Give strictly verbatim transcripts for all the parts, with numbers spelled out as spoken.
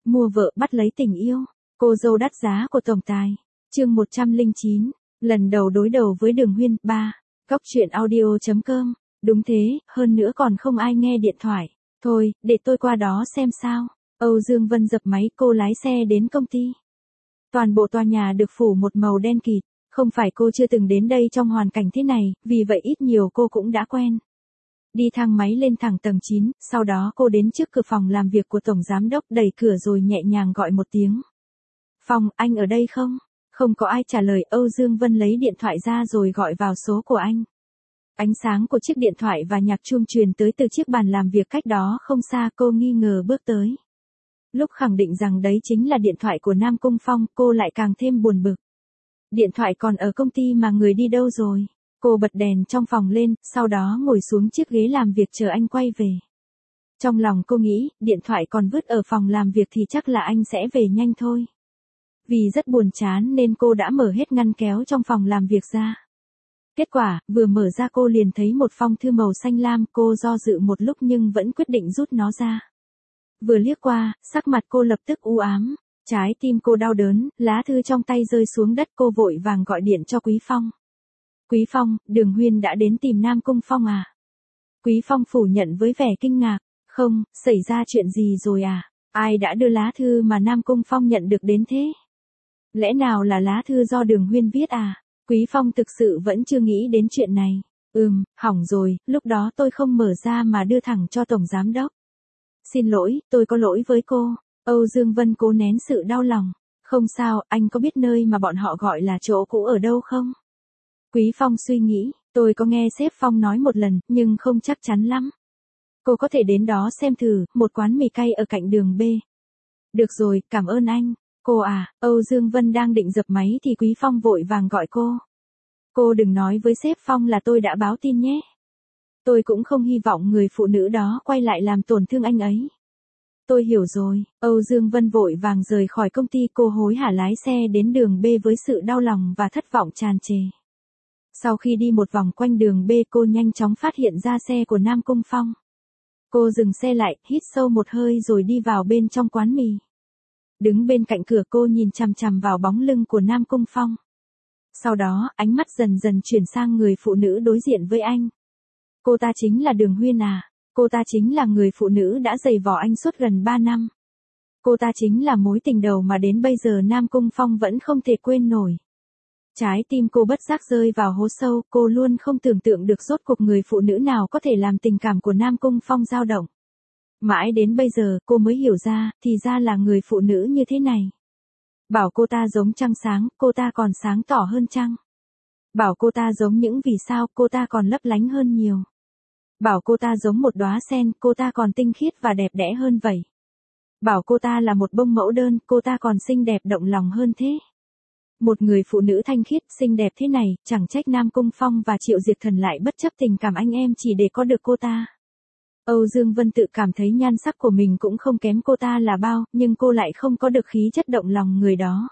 mua vợ bắt lấy tình yêu, cô dâu đắt giá của tổng tài. Chương một trăm lẻ chín, lần đầu đối đầu với Đường Huyên. Ba. Góc truyện audio chấm com. Đúng thế, hơn nữa còn không ai nghe điện thoại. Thôi, để tôi qua đó xem sao. Âu Dương Vân dập máy, cô lái xe đến công ty. Toàn bộ tòa nhà được phủ một màu đen kịt. Không phải cô chưa từng đến đây trong hoàn cảnh thế này, vì vậy ít nhiều cô cũng đã quen. Đi thang máy lên thẳng tầng chín, sau đó cô đến trước cửa phòng làm việc của Tổng Giám Đốc, đẩy cửa rồi nhẹ nhàng gọi một tiếng. Phong, anh ở đây không? Không có ai trả lời. Âu Dương Vân lấy điện thoại ra rồi gọi vào số của anh. Ánh sáng của chiếc điện thoại và nhạc chuông truyền tới từ chiếc bàn làm việc cách đó không xa. Cô nghi ngờ bước tới. Lúc khẳng định rằng đấy chính là điện thoại của Nam Cung Phong, cô lại càng thêm buồn bực. Điện thoại còn ở công ty mà người đi đâu rồi? Cô bật đèn trong phòng lên, sau đó ngồi xuống chiếc ghế làm việc chờ anh quay về. Trong lòng cô nghĩ, điện thoại còn vứt ở phòng làm việc thì chắc là anh sẽ về nhanh thôi. Vì rất buồn chán nên cô đã mở hết ngăn kéo trong phòng làm việc ra. Kết quả, vừa mở ra cô liền thấy một phong thư màu xanh lam. Cô do dự một lúc nhưng vẫn quyết định rút nó ra. Vừa liếc qua, sắc mặt cô lập tức u ám. Trái tim cô đau đớn, lá thư trong tay rơi xuống đất. Cô vội vàng gọi điện cho Quý Phong. Quý Phong, Đường Huyên đã đến tìm Nam Cung Phong à? Quý Phong phủ nhận với vẻ kinh ngạc. Không, xảy ra chuyện gì rồi à? Ai đã đưa lá thư mà Nam Cung Phong nhận được đến thế? Lẽ nào là lá thư do Đường Huyên viết à? Quý Phong thực sự vẫn chưa nghĩ đến chuyện này. Ừm, hỏng rồi, lúc đó tôi không mở ra mà đưa thẳng cho Tổng Giám Đốc. Xin lỗi, tôi có lỗi với cô. Âu Dương Vân cố nén sự đau lòng. Không sao, anh có biết nơi mà bọn họ gọi là chỗ cũ ở đâu không? Quý Phong suy nghĩ, tôi có nghe sếp Phong nói một lần, nhưng không chắc chắn lắm. Cô có thể đến đó xem thử, một quán mì cay ở cạnh đường B. Được rồi, cảm ơn anh. Cô à, Âu Dương Vân đang định dập máy thì Quý Phong vội vàng gọi cô. Cô đừng nói với sếp Phong là tôi đã báo tin nhé. Tôi cũng không hy vọng người phụ nữ đó quay lại làm tổn thương anh ấy. Tôi hiểu rồi. Âu Dương Vân vội vàng rời khỏi công ty. Cô hối hả lái xe đến đường B với sự đau lòng và thất vọng tràn trề. Sau khi đi một vòng quanh đường B, cô nhanh chóng phát hiện ra xe của Nam Cung Phong. Cô dừng xe lại, hít sâu một hơi rồi đi vào bên trong quán mì. Đứng bên cạnh cửa cô nhìn chằm chằm vào bóng lưng của Nam Cung Phong. Sau đó, ánh mắt dần dần chuyển sang người phụ nữ đối diện với anh. Cô ta chính là Đường Huyên à? Cô ta chính là người phụ nữ đã giày vò anh suốt gần ba năm. Cô ta chính là mối tình đầu mà đến bây giờ Nam Cung Phong vẫn không thể quên nổi. Trái tim cô bất giác rơi vào hố sâu. Cô luôn không tưởng tượng được rốt cuộc người phụ nữ nào có thể làm tình cảm của Nam Cung Phong dao động. Mãi đến bây giờ, cô mới hiểu ra, thì ra là người phụ nữ như thế này. Bảo cô ta giống trăng sáng, cô ta còn sáng tỏ hơn trăng. Bảo cô ta giống những vì sao, cô ta còn lấp lánh hơn nhiều. Bảo cô ta giống một đóa sen, cô ta còn tinh khiết và đẹp đẽ hơn vậy. Bảo cô ta là một bông mẫu đơn, cô ta còn xinh đẹp động lòng hơn thế. Một người phụ nữ thanh khiết, xinh đẹp thế này, chẳng trách Nam Cung Phong và Triệu Diệt Thần lại bất chấp tình cảm anh em chỉ để có được cô ta. Âu Dương Vân tự cảm thấy nhan sắc của mình cũng không kém cô ta là bao, nhưng cô lại không có được khí chất động lòng người đó.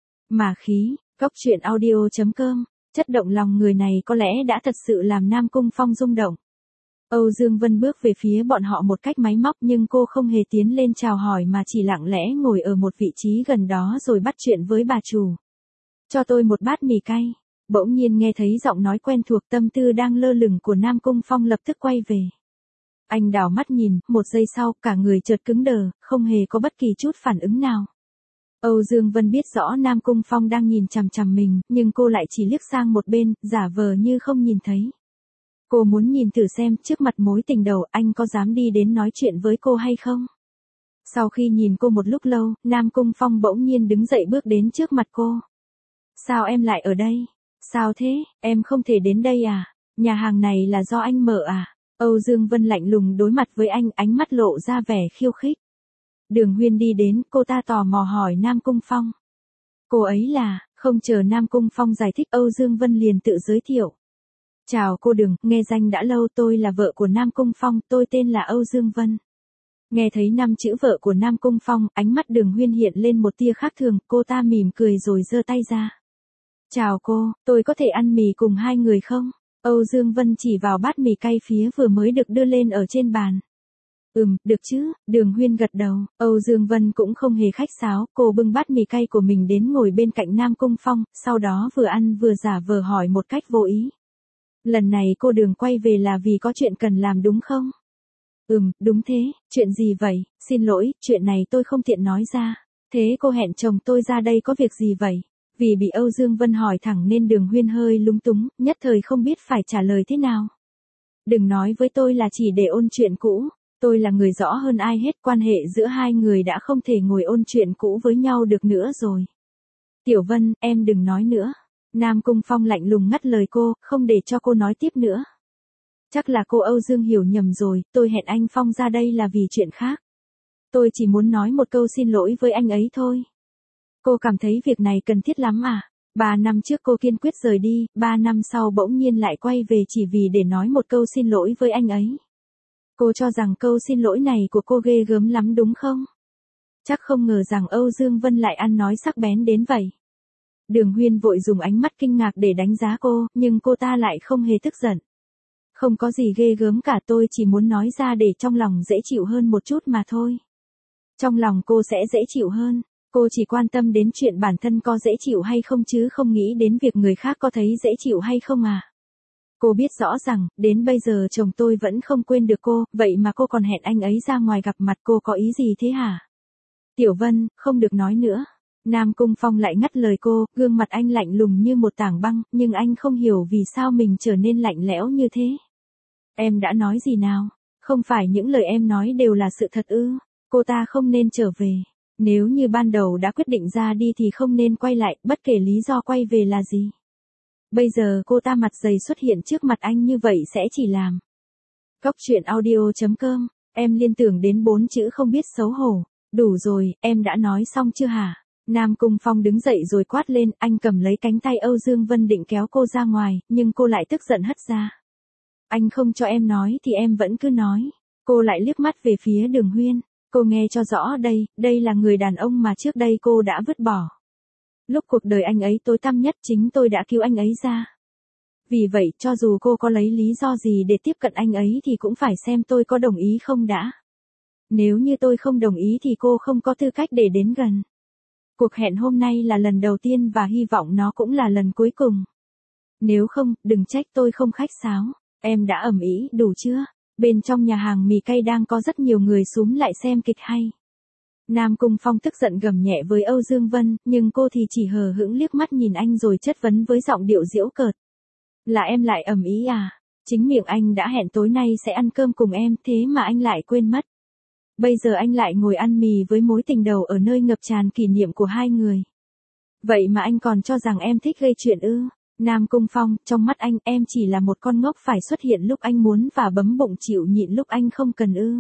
Mà khí, góc truyện audio chấm com, chất động lòng người này có lẽ đã thật sự làm Nam Cung Phong rung động. Âu Dương Vân bước về phía bọn họ một cách máy móc nhưng cô không hề tiến lên chào hỏi mà chỉ lặng lẽ ngồi ở một vị trí gần đó rồi bắt chuyện với bà chủ. Cho tôi một bát mì cay. Bỗng nhiên nghe thấy giọng nói quen thuộc, tâm tư đang lơ lửng của Nam Cung Phong lập tức quay về. Anh đảo mắt nhìn, một giây sau, cả người chợt cứng đờ, không hề có bất kỳ chút phản ứng nào. Âu Dương Vân biết rõ Nam Cung Phong đang nhìn chằm chằm mình, nhưng cô lại chỉ liếc sang một bên, giả vờ như không nhìn thấy. Cô muốn nhìn thử xem trước mặt mối tình đầu anh có dám đi đến nói chuyện với cô hay không. Sau khi nhìn cô một lúc lâu, Nam Cung Phong bỗng nhiên đứng dậy bước đến trước mặt cô. Sao em lại ở đây? Sao thế, em không thể đến đây à? Nhà hàng này là do anh mở à? Âu Dương Vân lạnh lùng đối mặt với anh, ánh mắt lộ ra vẻ khiêu khích. Đường Huyên đi đến, cô ta tò mò hỏi Nam Cung Phong. Cô ấy là, không chờ Nam Cung Phong giải thích Âu Dương Vân liền tự giới thiệu. Chào cô Đường, nghe danh đã lâu, tôi là vợ của Nam Cung Phong, tôi tên là Âu Dương Vân. Nghe thấy năm chữ vợ của Nam Cung Phong, ánh mắt Đường Huyên hiện lên một tia khác thường, cô ta mỉm cười rồi giơ tay ra. Chào cô, tôi có thể ăn mì cùng hai người không? Âu Dương Vân chỉ vào bát mì cay phía vừa mới được đưa lên ở trên bàn. Ừm, được chứ, Đường Huyên gật đầu, Âu Dương Vân cũng không hề khách sáo, cô bưng bát mì cay của mình đến ngồi bên cạnh Nam Cung Phong, sau đó vừa ăn vừa giả vờ hỏi một cách vô ý. Lần này cô Đường quay về là vì có chuyện cần làm đúng không? Ừm, đúng thế, chuyện gì vậy, xin lỗi, chuyện này tôi không tiện nói ra. Thế cô hẹn chồng tôi ra đây có việc gì vậy? Vì bị Âu Dương Vân hỏi thẳng nên Đường Huyên hơi lúng túng, nhất thời không biết phải trả lời thế nào. Đừng nói với tôi là chỉ để ôn chuyện cũ, tôi là người rõ hơn ai hết, quan hệ giữa hai người đã không thể ngồi ôn chuyện cũ với nhau được nữa rồi. Tiểu Vân, em đừng nói nữa. Nam Cung Phong lạnh lùng ngắt lời cô, không để cho cô nói tiếp nữa. Chắc là cô Âu Dương hiểu nhầm rồi, tôi hẹn anh Phong ra đây là vì chuyện khác. Tôi chỉ muốn nói một câu xin lỗi với anh ấy thôi. Cô cảm thấy việc này cần thiết lắm à? Ba năm trước cô kiên quyết rời đi, ba năm sau bỗng nhiên lại quay về chỉ vì để nói một câu xin lỗi với anh ấy. Cô cho rằng câu xin lỗi này của cô ghê gớm lắm đúng không? Chắc không ngờ rằng Âu Dương Vân lại ăn nói sắc bén đến vậy. Đường Huyên vội dùng ánh mắt kinh ngạc để đánh giá cô, nhưng cô ta lại không hề tức giận. Không có gì ghê gớm cả, tôi chỉ muốn nói ra để trong lòng dễ chịu hơn một chút mà thôi. Trong lòng cô sẽ dễ chịu hơn, cô chỉ quan tâm đến chuyện bản thân có dễ chịu hay không chứ không nghĩ đến việc người khác có thấy dễ chịu hay không à. Cô biết rõ rằng, đến bây giờ chồng tôi vẫn không quên được cô, vậy mà cô còn hẹn anh ấy ra ngoài gặp mặt, cô có ý gì thế hả? Tiểu Vân, không được nói nữa. Nam Cung Phong lại ngắt lời cô, gương mặt anh lạnh lùng như một tảng băng, nhưng anh không hiểu vì sao mình trở nên lạnh lẽo như thế. Em đã nói gì nào? Không phải những lời em nói đều là sự thật ư? Cô ta không nên trở về. Nếu như ban đầu đã quyết định ra đi thì không nên quay lại, bất kể lý do quay về là gì. Bây giờ cô ta mặt dày xuất hiện trước mặt anh như vậy sẽ chỉ làm. Góc truyện audio chấm com, em liên tưởng đến bốn chữ không biết xấu hổ. Đủ rồi, em đã nói xong chưa hả? Nam Cung Phong đứng dậy rồi quát lên, anh cầm lấy cánh tay Âu Dương Vân định kéo cô ra ngoài, nhưng cô lại tức giận hất ra. Anh không cho em nói thì em vẫn cứ nói. Cô lại liếc mắt về phía Đường Huyên. Cô nghe cho rõ đây, đây là người đàn ông mà trước đây cô đã vứt bỏ. Lúc cuộc đời anh ấy tối tăm nhất chính tôi đã cứu anh ấy ra. Vì vậy, cho dù cô có lấy lý do gì để tiếp cận anh ấy thì cũng phải xem tôi có đồng ý không đã. Nếu như tôi không đồng ý thì cô không có tư cách để đến gần. Cuộc hẹn hôm nay là lần đầu tiên và hy vọng nó cũng là lần cuối cùng. Nếu không, đừng trách tôi không khách sáo. Em đã ầm ĩ đủ chưa? Bên trong nhà hàng mì cay đang có rất nhiều người xúm lại xem kịch hay. Nam Cung Phong tức giận gầm nhẹ với Âu Dương Vân, nhưng cô thì chỉ hờ hững liếc mắt nhìn anh rồi chất vấn với giọng điệu giễu cợt. Là em lại ầm ĩ à? Chính miệng anh đã hẹn tối nay sẽ ăn cơm cùng em, thế mà anh lại quên mất. Bây giờ anh lại ngồi ăn mì với mối tình đầu ở nơi ngập tràn kỷ niệm của hai người. Vậy mà anh còn cho rằng em thích gây chuyện ư? Nam Cung Phong, trong mắt anh, em chỉ là một con ngốc phải xuất hiện lúc anh muốn và bấm bụng chịu nhịn lúc anh không cần ư?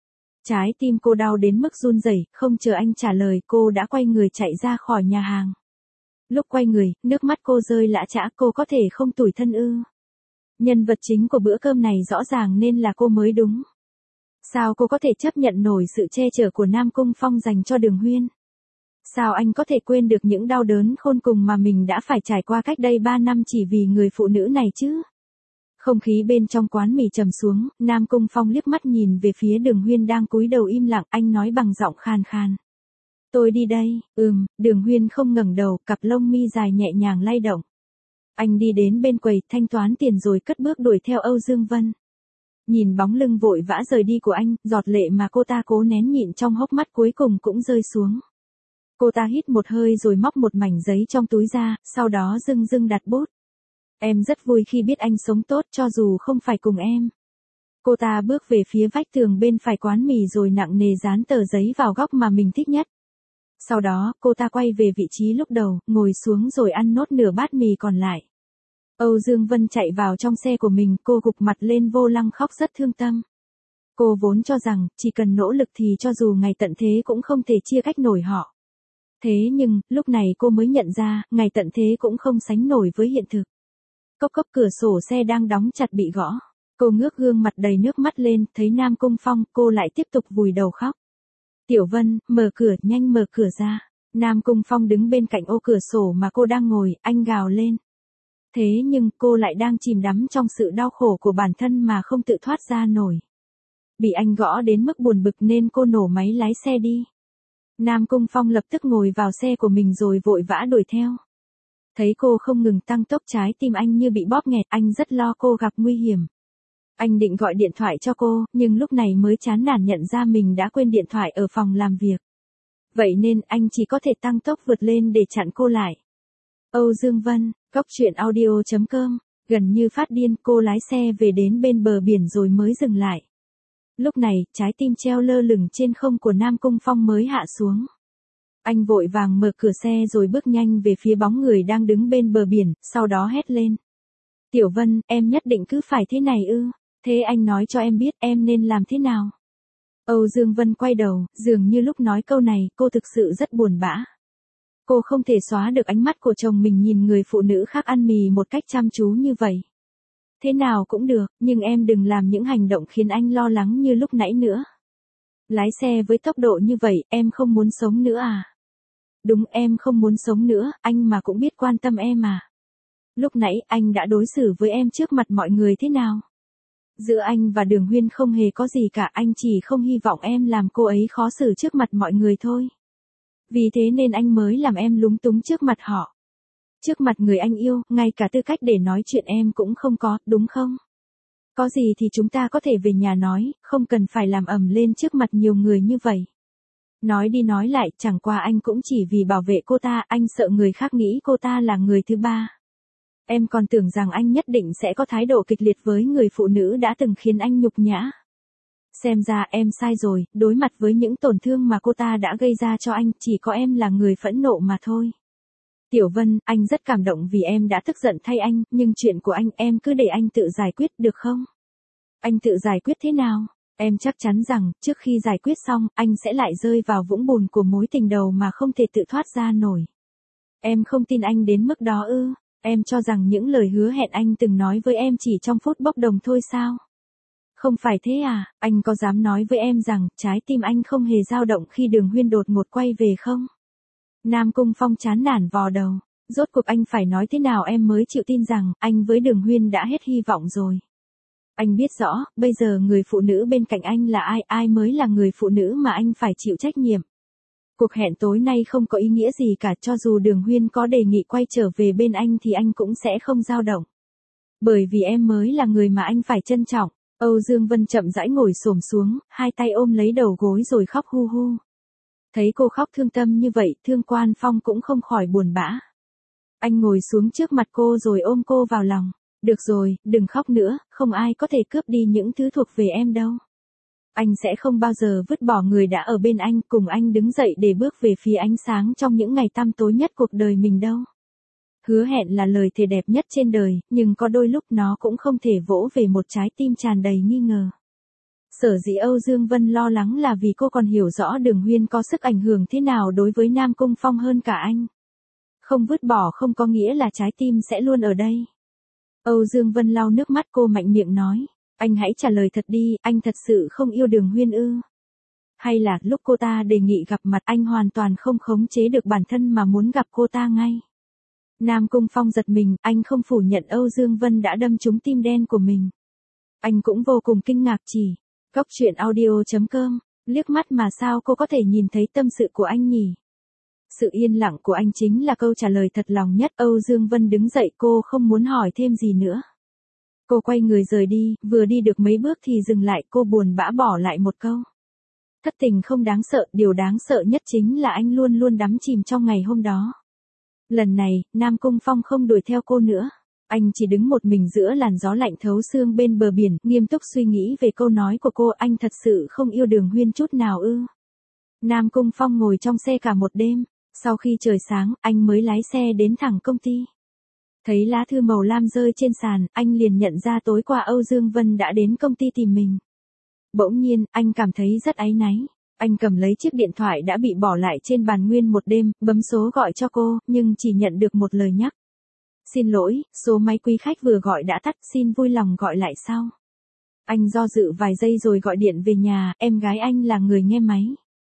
Trái tim cô đau đến mức run rẩy, không chờ anh trả lời, cô đã quay người chạy ra khỏi nhà hàng. Lúc quay người, nước mắt cô rơi lã chã, cô có thể không tủi thân ư? Nhân vật chính của bữa cơm này rõ ràng nên là cô mới đúng. Sao cô có thể chấp nhận nổi sự che chở của Nam Cung Phong dành cho Đường Huyên? Sao anh có thể quên được những đau đớn khôn cùng mà mình đã phải trải qua cách đây ba năm chỉ vì người phụ nữ này chứ? Không khí bên trong quán mì trầm xuống, Nam Cung Phong liếc mắt nhìn về phía Đường Huyên đang cúi đầu im lặng, anh nói bằng giọng khan khan. Tôi đi đây, ừm, Đường Huyên không ngẩng đầu, cặp lông mi dài nhẹ nhàng lay động. Anh đi đến bên quầy, thanh toán tiền rồi cất bước đuổi theo Âu Dương Vân. Nhìn bóng lưng vội vã rời đi của anh, giọt lệ mà cô ta cố nén nhịn trong hốc mắt cuối cùng cũng rơi xuống. Cô ta hít một hơi rồi móc một mảnh giấy trong túi ra, sau đó dưng dưng đặt bút. Em rất vui khi biết anh sống tốt cho dù không phải cùng em. Cô ta bước về phía vách tường bên phải quán mì rồi nặng nề dán tờ giấy vào góc mà mình thích nhất. Sau đó, cô ta quay về vị trí lúc đầu, ngồi xuống rồi ăn nốt nửa bát mì còn lại. Âu Dương Vân chạy vào trong xe của mình, cô gục mặt lên vô lăng khóc rất thương tâm. Cô vốn cho rằng, chỉ cần nỗ lực thì cho dù ngày tận thế cũng không thể chia cách nổi họ. Thế nhưng, lúc này cô mới nhận ra, ngày tận thế cũng không sánh nổi với hiện thực. Cốc cốc cửa sổ xe đang đóng chặt bị gõ. Cô ngước gương mặt đầy nước mắt lên, thấy Nam Cung Phong, cô lại tiếp tục vùi đầu khóc. Tiểu Vân, mở cửa, nhanh mở cửa ra. Nam Cung Phong đứng bên cạnh ô cửa sổ mà cô đang ngồi, anh gào lên. Thế nhưng, cô lại đang chìm đắm trong sự đau khổ của bản thân mà không tự thoát ra nổi. Bị anh gõ đến mức buồn bực nên cô nổ máy lái xe đi. Nam Cung Phong lập tức ngồi vào xe của mình rồi vội vã đuổi theo. Thấy cô không ngừng tăng tốc, trái tim anh như bị bóp nghẹt, anh rất lo cô gặp nguy hiểm. Anh định gọi điện thoại cho cô, nhưng lúc này mới chán nản nhận ra mình đã quên điện thoại ở phòng làm việc. Vậy nên anh chỉ có thể tăng tốc vượt lên để chặn cô lại. Âu Dương Vân, Cóc Truyện Audio chấm com, gần như phát điên, cô lái xe về đến bên bờ biển rồi mới dừng lại. Lúc này, trái tim treo lơ lửng trên không của Nam Cung Phong mới hạ xuống. Anh vội vàng mở cửa xe rồi bước nhanh về phía bóng người đang đứng bên bờ biển, sau đó hét lên. Tiểu Vân, em nhất định cứ phải thế này ư? Thế anh nói cho em biết em nên làm thế nào? Âu Dương Vân quay đầu, dường như lúc nói câu này, cô thực sự rất buồn bã. Cô không thể xóa được ánh mắt của chồng mình nhìn người phụ nữ khác ăn mì một cách chăm chú như vậy. Thế nào cũng được, nhưng em đừng làm những hành động khiến anh lo lắng như lúc nãy nữa. Lái xe với tốc độ như vậy, em không muốn sống nữa à? Đúng, em không muốn sống nữa, anh mà cũng biết quan tâm em à. Lúc nãy anh đã đối xử với em trước mặt mọi người thế nào? Giữa anh và Đường Huyên không hề có gì cả, anh chỉ không hy vọng em làm cô ấy khó xử trước mặt mọi người thôi. Vì thế nên anh mới làm em lúng túng trước mặt họ. Trước mặt người anh yêu, ngay cả tư cách để nói chuyện em cũng không có, đúng không? Có gì thì chúng ta có thể về nhà nói, không cần phải làm ầm lên trước mặt nhiều người như vậy. Nói đi nói lại, chẳng qua anh cũng chỉ vì bảo vệ cô ta, anh sợ người khác nghĩ cô ta là người thứ ba. Em còn tưởng rằng anh nhất định sẽ có thái độ kịch liệt với người phụ nữ đã từng khiến anh nhục nhã. Xem ra em sai rồi, đối mặt với những tổn thương mà cô ta đã gây ra cho anh, chỉ có em là người phẫn nộ mà thôi. Tiểu Vân, anh rất cảm động vì em đã tức giận thay anh, nhưng chuyện của anh em cứ để anh tự giải quyết được không? Anh tự giải quyết thế nào? Em chắc chắn rằng, trước khi giải quyết xong, anh sẽ lại rơi vào vũng bùn của mối tình đầu mà không thể tự thoát ra nổi. Em không tin anh đến mức đó ư? Em cho rằng những lời hứa hẹn anh từng nói với em chỉ trong phút bốc đồng thôi sao? Không phải thế à, anh có dám nói với em rằng, trái tim anh không hề dao động khi Đường Huyên đột ngột quay về không? Nam Cung Phong chán nản vò đầu, rốt cuộc anh phải nói thế nào em mới chịu tin rằng, anh với Đường Huyên đã hết hy vọng rồi. Anh biết rõ, bây giờ người phụ nữ bên cạnh anh là ai, ai mới là người phụ nữ mà anh phải chịu trách nhiệm. Cuộc hẹn tối nay không có ý nghĩa gì cả, cho dù Đường Huyên có đề nghị quay trở về bên anh thì anh cũng sẽ không dao động. Bởi vì em mới là người mà anh phải trân trọng. Âu Dương Vân chậm rãi ngồi xổm xuống, hai tay ôm lấy đầu gối rồi khóc hu hu. Thấy cô khóc thương tâm như vậy, Thương Quan Phong cũng không khỏi buồn bã. Anh ngồi xuống trước mặt cô rồi ôm cô vào lòng. Được rồi, đừng khóc nữa, không ai có thể cướp đi những thứ thuộc về em đâu. Anh sẽ không bao giờ vứt bỏ người đã ở bên anh, cùng anh đứng dậy để bước về phía ánh sáng trong những ngày tăm tối nhất cuộc đời mình đâu. Hứa hẹn là lời thề đẹp nhất trên đời, nhưng có đôi lúc nó cũng không thể vỗ về một trái tim tràn đầy nghi ngờ. Sở dĩ Âu Dương Vân lo lắng là vì cô còn hiểu rõ Đường Huyên có sức ảnh hưởng thế nào đối với Nam Cung Phong hơn cả anh. Không vứt bỏ không có nghĩa là trái tim sẽ luôn ở đây. Âu Dương Vân lau nước mắt, cô mạnh miệng nói. Anh hãy trả lời thật đi, anh thật sự không yêu Đường Huyên ư? Hay là lúc cô ta đề nghị gặp mặt anh hoàn toàn không khống chế được bản thân mà muốn gặp cô ta ngay? Nam Cung Phong giật mình, anh không phủ nhận Âu Dương Vân đã đâm trúng tim đen của mình. Anh cũng vô cùng kinh ngạc chỉ. Cóc Truyện Audio chấm com, liếc mắt mà sao cô có thể nhìn thấy tâm sự của anh nhỉ? Sự yên lặng của anh chính là câu trả lời thật lòng nhất. Âu Dương Vân đứng dậy, cô không muốn hỏi thêm gì nữa. Cô quay người rời đi, vừa đi được mấy bước thì dừng lại, cô buồn bã bỏ lại một câu. Thất tình không đáng sợ, điều đáng sợ nhất chính là anh luôn luôn đắm chìm trong ngày hôm đó. Lần này, Nam Cung Phong không đuổi theo cô nữa. Anh chỉ đứng một mình giữa làn gió lạnh thấu xương bên bờ biển, nghiêm túc suy nghĩ về câu nói của cô. Anh thật sự không yêu Đường Huyên chút nào ư? Nam Cung Phong ngồi trong xe cả một đêm. Sau khi trời sáng, anh mới lái xe đến thẳng công ty. Thấy lá thư màu lam rơi trên sàn, anh liền nhận ra tối qua Âu Dương Vân đã đến công ty tìm mình. Bỗng nhiên, anh cảm thấy rất áy náy. Anh cầm lấy chiếc điện thoại đã bị bỏ lại trên bàn nguyên một đêm, bấm số gọi cho cô, nhưng chỉ nhận được một lời nhắc. Xin lỗi, số máy quý khách vừa gọi đã tắt, xin vui lòng gọi lại sau. Anh do dự vài giây rồi gọi điện về nhà, em gái anh là người nghe máy.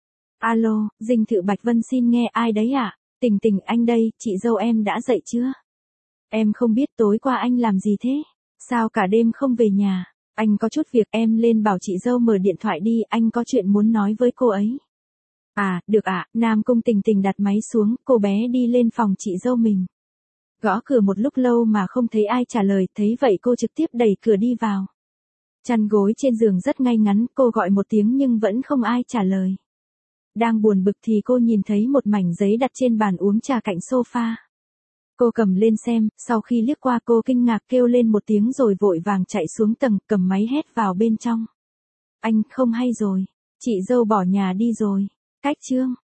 Alo, dinh thự Bạch Vân xin nghe, ai đấy ạ? À? Tình Tình anh đây, chị dâu em đã dậy chưa? Em không biết tối qua anh làm gì thế? Sao cả đêm không về nhà? Anh có chút việc, em lên bảo chị dâu mở điện thoại đi, anh có chuyện muốn nói với cô ấy. À, được ạ, Nam Cung Tình Tình đặt máy xuống, cô bé đi lên phòng chị dâu mình. Gõ cửa một lúc lâu mà không thấy ai trả lời, thấy vậy cô trực tiếp đẩy cửa đi vào. Chăn gối trên giường rất ngay ngắn, cô gọi một tiếng nhưng vẫn không ai trả lời. Đang buồn bực thì cô nhìn thấy một mảnh giấy đặt trên bàn uống trà cạnh sofa. Cô cầm lên xem, sau khi liếc qua cô kinh ngạc kêu lên một tiếng rồi vội vàng chạy xuống tầng, cầm máy hét vào bên trong. Anh không hay rồi, chị dâu bỏ nhà đi rồi. Cách chương